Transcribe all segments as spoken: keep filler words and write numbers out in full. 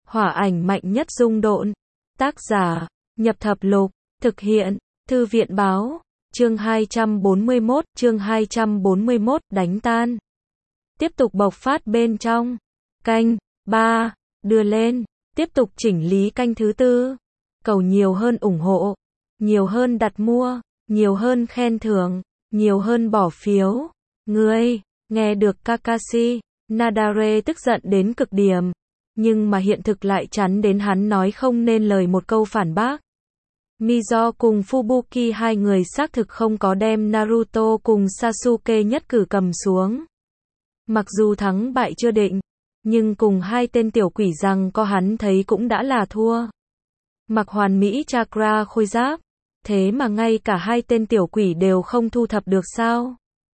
Hỏa ảnh mạnh nhất rung độn. Tác giả, Nhập Thập Lục, thực hiện, Thư viện báo, chương hai trăm bốn mươi mốt, chương hai trăm bốn mươi mốt, đánh tan. Tiếp tục bộc phát bên trong. Canh, ba, đưa lên, tiếp tục chỉnh lý canh thứ tư. Cầu nhiều hơn ủng hộ, nhiều hơn đặt mua, nhiều hơn khen thưởng, nhiều hơn bỏ phiếu. Ngươi, nghe được Kakashi, Nadare tức giận đến cực điểm. Nhưng mà hiện thực lại chắn đến hắn nói không nên lời một câu phản bác. Mizo cùng Fubuki hai người xác thực không có đem Naruto cùng Sasuke nhất cử cầm xuống. Mặc dù thắng bại chưa định, nhưng cùng hai tên tiểu quỷ rằng có hắn thấy cũng đã là thua. Mặc hoàn mỹ chakra khôi giáp, thế mà ngay cả hai tên tiểu quỷ đều không thu thập được sao?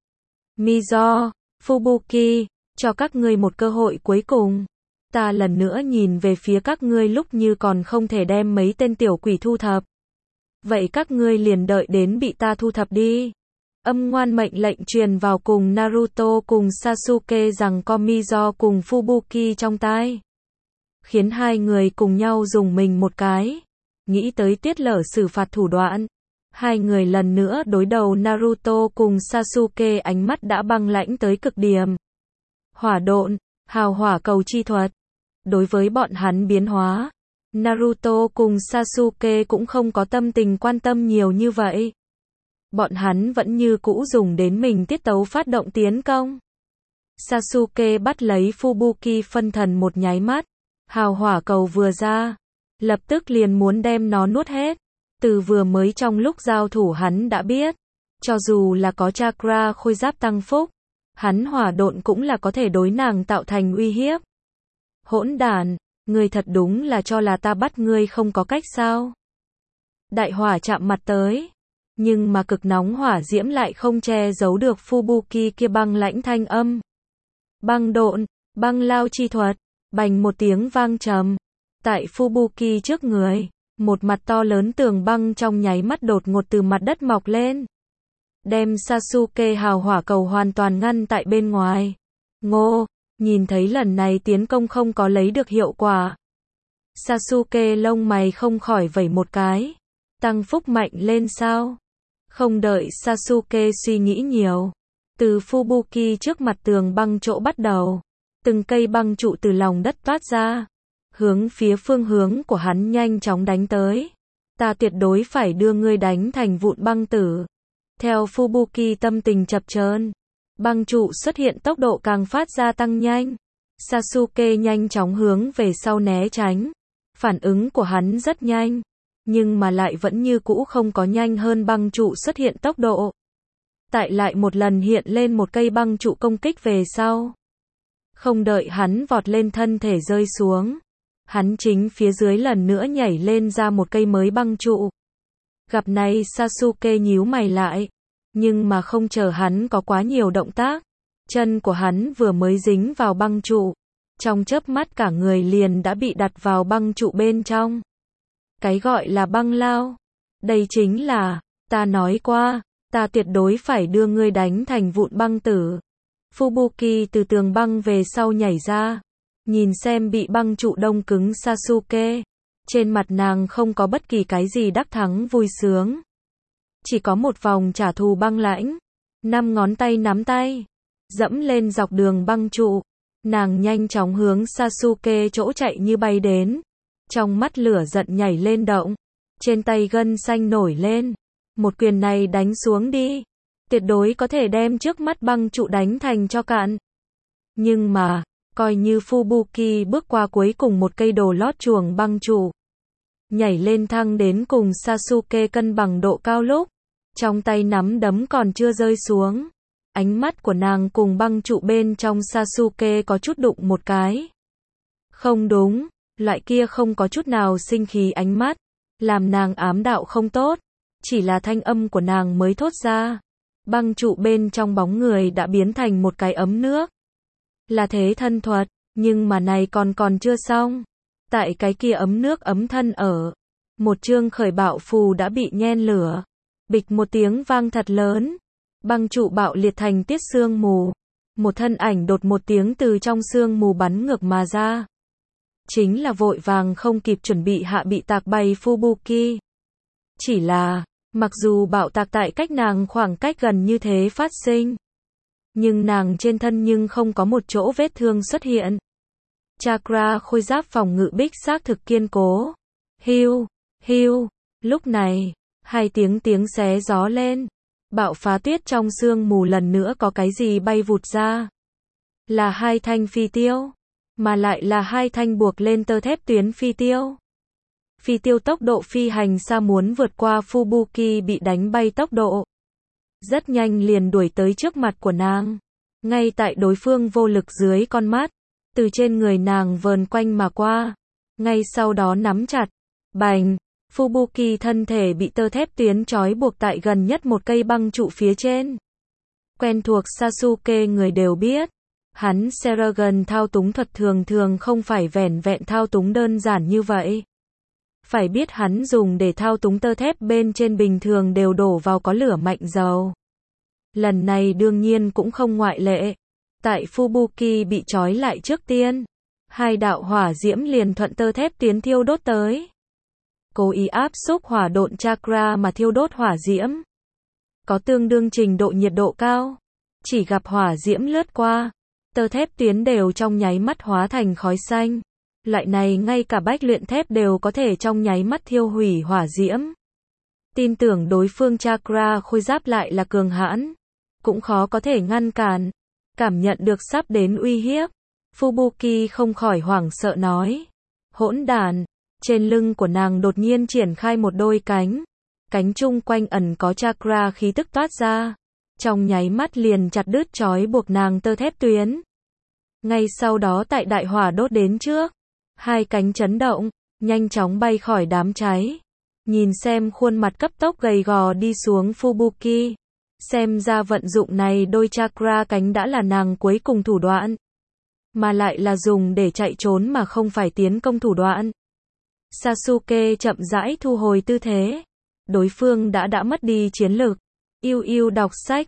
Mizo, Fubuki, cho các ngươi một cơ hội cuối cùng. Ta lần nữa nhìn về phía các ngươi lúc như còn không thể đem mấy tên tiểu quỷ thu thập. Vậy các ngươi liền đợi đến bị ta thu thập đi. Âm ngoan mệnh lệnh truyền vào cùng Naruto cùng Sasuke rằng có Mizo cùng Fubuki trong tai. Khiến hai người cùng nhau dùng mình một cái. Nghĩ tới tiết lở xử phạt thủ đoạn. Hai người lần nữa đối đầu Naruto cùng Sasuke, ánh mắt đã băng lãnh tới cực điểm. Hỏa độn, hào hỏa cầu chi thuật. Đối với bọn hắn biến hóa, Naruto cùng Sasuke cũng không có tâm tình quan tâm nhiều như vậy. Bọn hắn vẫn như cũ dùng đến mình tiết tấu phát động tiến công. Sasuke bắt lấy Fubuki phân thần một nháy mắt. Hào hỏa cầu vừa ra, lập tức liền muốn đem nó nuốt hết. Từ vừa mới trong lúc giao thủ hắn đã biết, cho dù là có chakra khôi giáp tăng phúc, hắn hỏa độn cũng là có thể đối nàng tạo thành uy hiếp. Hỗn đản, ngươi thật đúng là cho là ta bắt ngươi không có cách sao? Đại hỏa chạm mặt tới, nhưng mà cực nóng hỏa diễm lại không che giấu được Fubuki kia băng lãnh thanh âm. Băng độn, băng lao chi thuật, bành một tiếng vang trầm. Tại Fubuki trước người, một mặt to lớn tường băng trong nháy mắt đột ngột từ mặt đất mọc lên. Đem Sasuke hào hỏa cầu hoàn toàn ngăn tại bên ngoài. Ngô, nhìn thấy lần này tiến công không có lấy được hiệu quả. Sasuke lông mày không khỏi vẩy một cái. Tăng phúc mạnh lên sao? Không đợi Sasuke suy nghĩ nhiều. Từ Fubuki trước mặt tường băng chỗ bắt đầu. Từng cây băng trụ từ lòng đất toát ra. Hướng phía phương hướng của hắn nhanh chóng đánh tới. Ta tuyệt đối phải đưa ngươi đánh thành vụn băng tử. Theo Fubuki tâm tình chập chờn, băng trụ xuất hiện tốc độ càng phát ra tăng nhanh. Sasuke nhanh chóng hướng về sau né tránh. Phản ứng của hắn rất nhanh, nhưng mà lại vẫn như cũ không có nhanh hơn băng trụ xuất hiện tốc độ. Tại lại một lần hiện lên một cây băng trụ công kích về sau. Không đợi hắn vọt lên thân thể rơi xuống. Hắn chính phía dưới lần nữa nhảy lên ra một cây mới băng trụ. Gặp này Sasuke nhíu mày lại. Nhưng mà không chờ hắn có quá nhiều động tác. Chân của hắn vừa mới dính vào băng trụ. Trong chớp mắt cả người liền đã bị đặt vào băng trụ bên trong. Cái gọi là băng lao. Đây chính là, ta nói qua, ta tuyệt đối phải đưa ngươi đánh thành vụn băng tử. Fubuki từ tường băng về sau nhảy ra. Nhìn xem bị băng trụ đông cứng Sasuke. Trên mặt nàng không có bất kỳ cái gì đắc thắng vui sướng. Chỉ có một vòng trả thù băng lãnh. Năm ngón tay nắm tay. Dẫm lên dọc đường băng trụ. Nàng nhanh chóng hướng Sasuke chỗ chạy như bay đến. Trong mắt lửa giận nhảy lên động. Trên tay gân xanh nổi lên. Một quyền này đánh xuống đi. Tuyệt đối có thể đem trước mắt băng trụ đánh thành cho cạn. Nhưng mà, coi như Fubuki bước qua cuối cùng một cây đồ lót chuồng băng trụ. Nhảy lên thăng đến cùng Sasuke cân bằng độ cao lúc. Trong tay nắm đấm còn chưa rơi xuống. Ánh mắt của nàng cùng băng trụ bên trong Sasuke có chút đụng một cái. Không đúng, loại kia không có chút nào sinh khí ánh mắt. Làm nàng ám đạo không tốt. Chỉ là thanh âm của nàng mới thốt ra. Băng trụ bên trong bóng người đã biến thành một cái ấm nước. Là thế thân thuật, nhưng mà này còn còn chưa xong. Tại cái kia ấm nước ấm thân ở. Một chương khởi bạo phù đã bị nhen lửa. Bịch một tiếng vang thật lớn. Băng trụ bạo liệt thành tiết sương mù. Một thân ảnh đột một tiếng từ trong sương mù bắn ngược mà ra. chính là vội vàng không kịp chuẩn bị hạ bị tạc bay Fubuki. Chỉ là, mặc dù bạo tạc tại cách nàng khoảng cách gần như thế phát sinh, nhưng nàng trên thân nhưng không có một chỗ vết thương xuất hiện. Chakra khôi giáp phòng ngự bích xác thực kiên cố. Hiu, hiu, lúc này, hai tiếng tiếng xé gió lên. Bạo phá tuyết trong sương mù lần nữa có cái gì bay vụt ra. Là hai thanh phi tiêu, mà lại là hai thanh buộc lên tơ thép tuyến phi tiêu. Phi tiêu tốc độ phi hành xa muốn vượt qua Fubuki bị đánh bay tốc độ. Rất nhanh liền đuổi tới trước mặt của nàng. Ngay tại đối phương vô lực dưới con mắt, từ trên người nàng vờn quanh mà qua. Ngay sau đó nắm chặt. Bành, Fubuki thân thể bị tơ thép tuyến trói buộc tại gần nhất một cây băng trụ phía trên. Quen thuộc Sasuke người đều biết. Hắn Seragon thao túng thuật thường thường không phải vẻn vẹn thao túng đơn giản như vậy. Phải biết hắn dùng để thao túng tơ thép bên trên bình thường đều đổ vào có lửa mạnh dầu. Lần này đương nhiên cũng không ngoại lệ. Tại Fubuki bị trói lại trước tiên, hai đạo hỏa diễm liền thuận tơ thép tiến thiêu đốt tới. Cố ý áp xúc hỏa độn chakra mà thiêu đốt hỏa diễm. Có tương đương trình độ nhiệt độ cao. Chỉ gặp hỏa diễm lướt qua, tơ thép tuyến đều trong nháy mắt hóa thành khói xanh. Loại này ngay cả bách luyện thép đều có thể trong nháy mắt thiêu hủy hỏa diễm. Tin tưởng đối phương chakra khôi giáp lại là cường hãn, cũng khó có thể ngăn cản. Cảm nhận được sắp đến uy hiếp, Fubuki không khỏi hoảng sợ nói. Hỗn đản, trên lưng của nàng đột nhiên triển khai một đôi cánh. Cánh chung quanh ẩn có chakra khí tức toát ra. Trong nháy mắt liền chặt đứt trói buộc nàng tơ thép tuyến. Ngay sau đó tại đại hỏa đốt đến trước, hai cánh chấn động, nhanh chóng bay khỏi đám cháy. Nhìn xem khuôn mặt cấp tốc gầy gò đi xuống Fubuki. Xem ra vận dụng này đôi chakra cánh đã là nàng cuối cùng thủ đoạn. Mà lại là dùng để chạy trốn mà không phải tiến công thủ đoạn. Sasuke chậm rãi thu hồi tư thế. Đối phương đã đã mất đi chiến lực. Yêu yêu đọc sách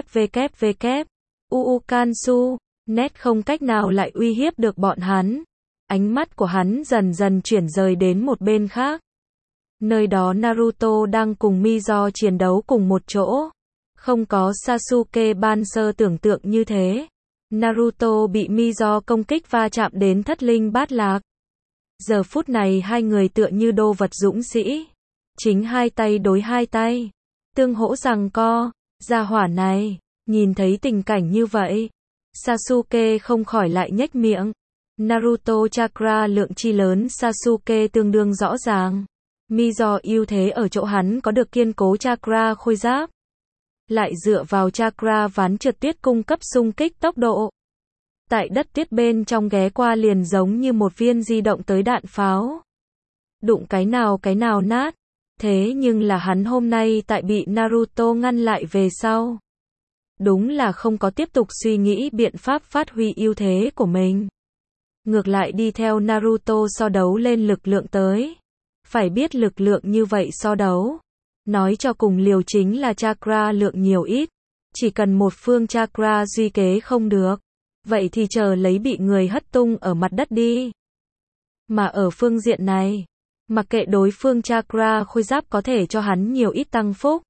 www. Uu Kansu. Nét không cách nào lại uy hiếp được bọn hắn. Ánh mắt của hắn dần dần chuyển rời đến một bên khác. Nơi đó Naruto đang cùng Mizo chiến đấu cùng một chỗ. Không có Sasuke ban sơ tưởng tượng như thế. Naruto bị Mizo công kích va chạm đến thất linh bát lạc. Giờ phút này hai người tựa như đô vật dũng sĩ. Chính hai tay đối hai tay. Tương hỗ giằng co. Gia hỏa này, nhìn thấy tình cảnh như vậy, Sasuke không khỏi lại nhếch miệng. Naruto chakra lượng chi lớn Sasuke tương đương rõ ràng. Mizo ưu thế ở chỗ hắn có được kiên cố chakra khôi giáp. Lại dựa vào chakra ván trượt tuyết cung cấp xung kích tốc độ. Tại đất tuyết bên trong ghé qua liền giống như một viên di động tới đạn pháo. Đụng cái nào cái nào nát. Thế nhưng là hắn hôm nay tại bị Naruto ngăn lại về sau. Đúng là không có tiếp tục suy nghĩ biện pháp phát huy ưu thế của mình. Ngược lại đi theo Naruto so đấu lên lực lượng tới. Phải biết lực lượng như vậy so đấu. Nói cho cùng liều chính là chakra lượng nhiều ít. Chỉ cần một phương chakra duy kế không được. Vậy thì chờ lấy bị người hất tung ở mặt đất đi. Mà ở phương diện này, mặc kệ đối phương chakra khôi giáp có thể cho hắn nhiều ít tăng phúc.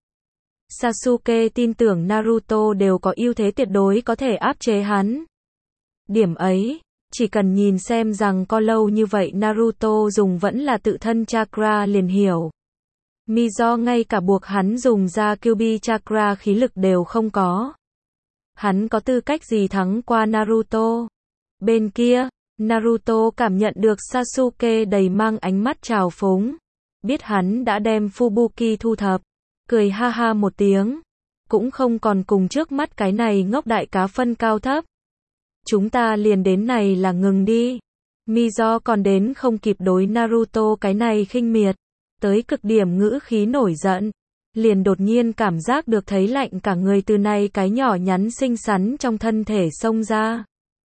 Sasuke tin tưởng Naruto đều có ưu thế tuyệt đối có thể áp chế hắn. Điểm ấy, chỉ cần nhìn xem rằng có lâu như vậy Naruto dùng vẫn là tự thân chakra liền hiểu. Mizo ngay cả buộc hắn dùng ra Kyuubi chakra khí lực đều không có. Hắn có tư cách gì thắng qua Naruto? Bên kia, Naruto cảm nhận được Sasuke đầy mang ánh mắt trào phúng. Biết hắn đã đem Fubuki thu thập. Cười ha ha một tiếng. Cũng không còn cùng trước mắt cái này ngốc đại cá phân cao thấp. Chúng ta liền đến này là ngừng đi. Mizo còn đến không kịp đối Naruto cái này khinh miệt. Tới cực điểm ngữ khí nổi giận. Liền đột nhiên cảm giác được thấy lạnh cả người từ này cái nhỏ nhắn xinh xắn trong thân thể xông ra.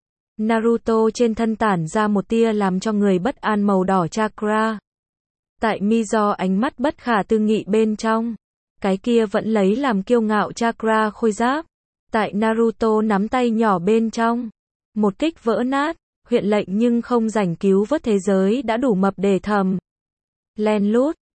Naruto trên thân tản ra một tia làm cho người bất an màu đỏ chakra. Tại Mizo ánh mắt bất khả tư nghị bên trong. Cái kia vẫn lấy làm kiêu ngạo chakra khôi giáp. Tại Naruto nắm tay nhỏ bên trong. Một kích vỡ nát. huyện lệnh nhưng không rảnh cứu vớt thế giới đã đủ mập để thầm. Len lút,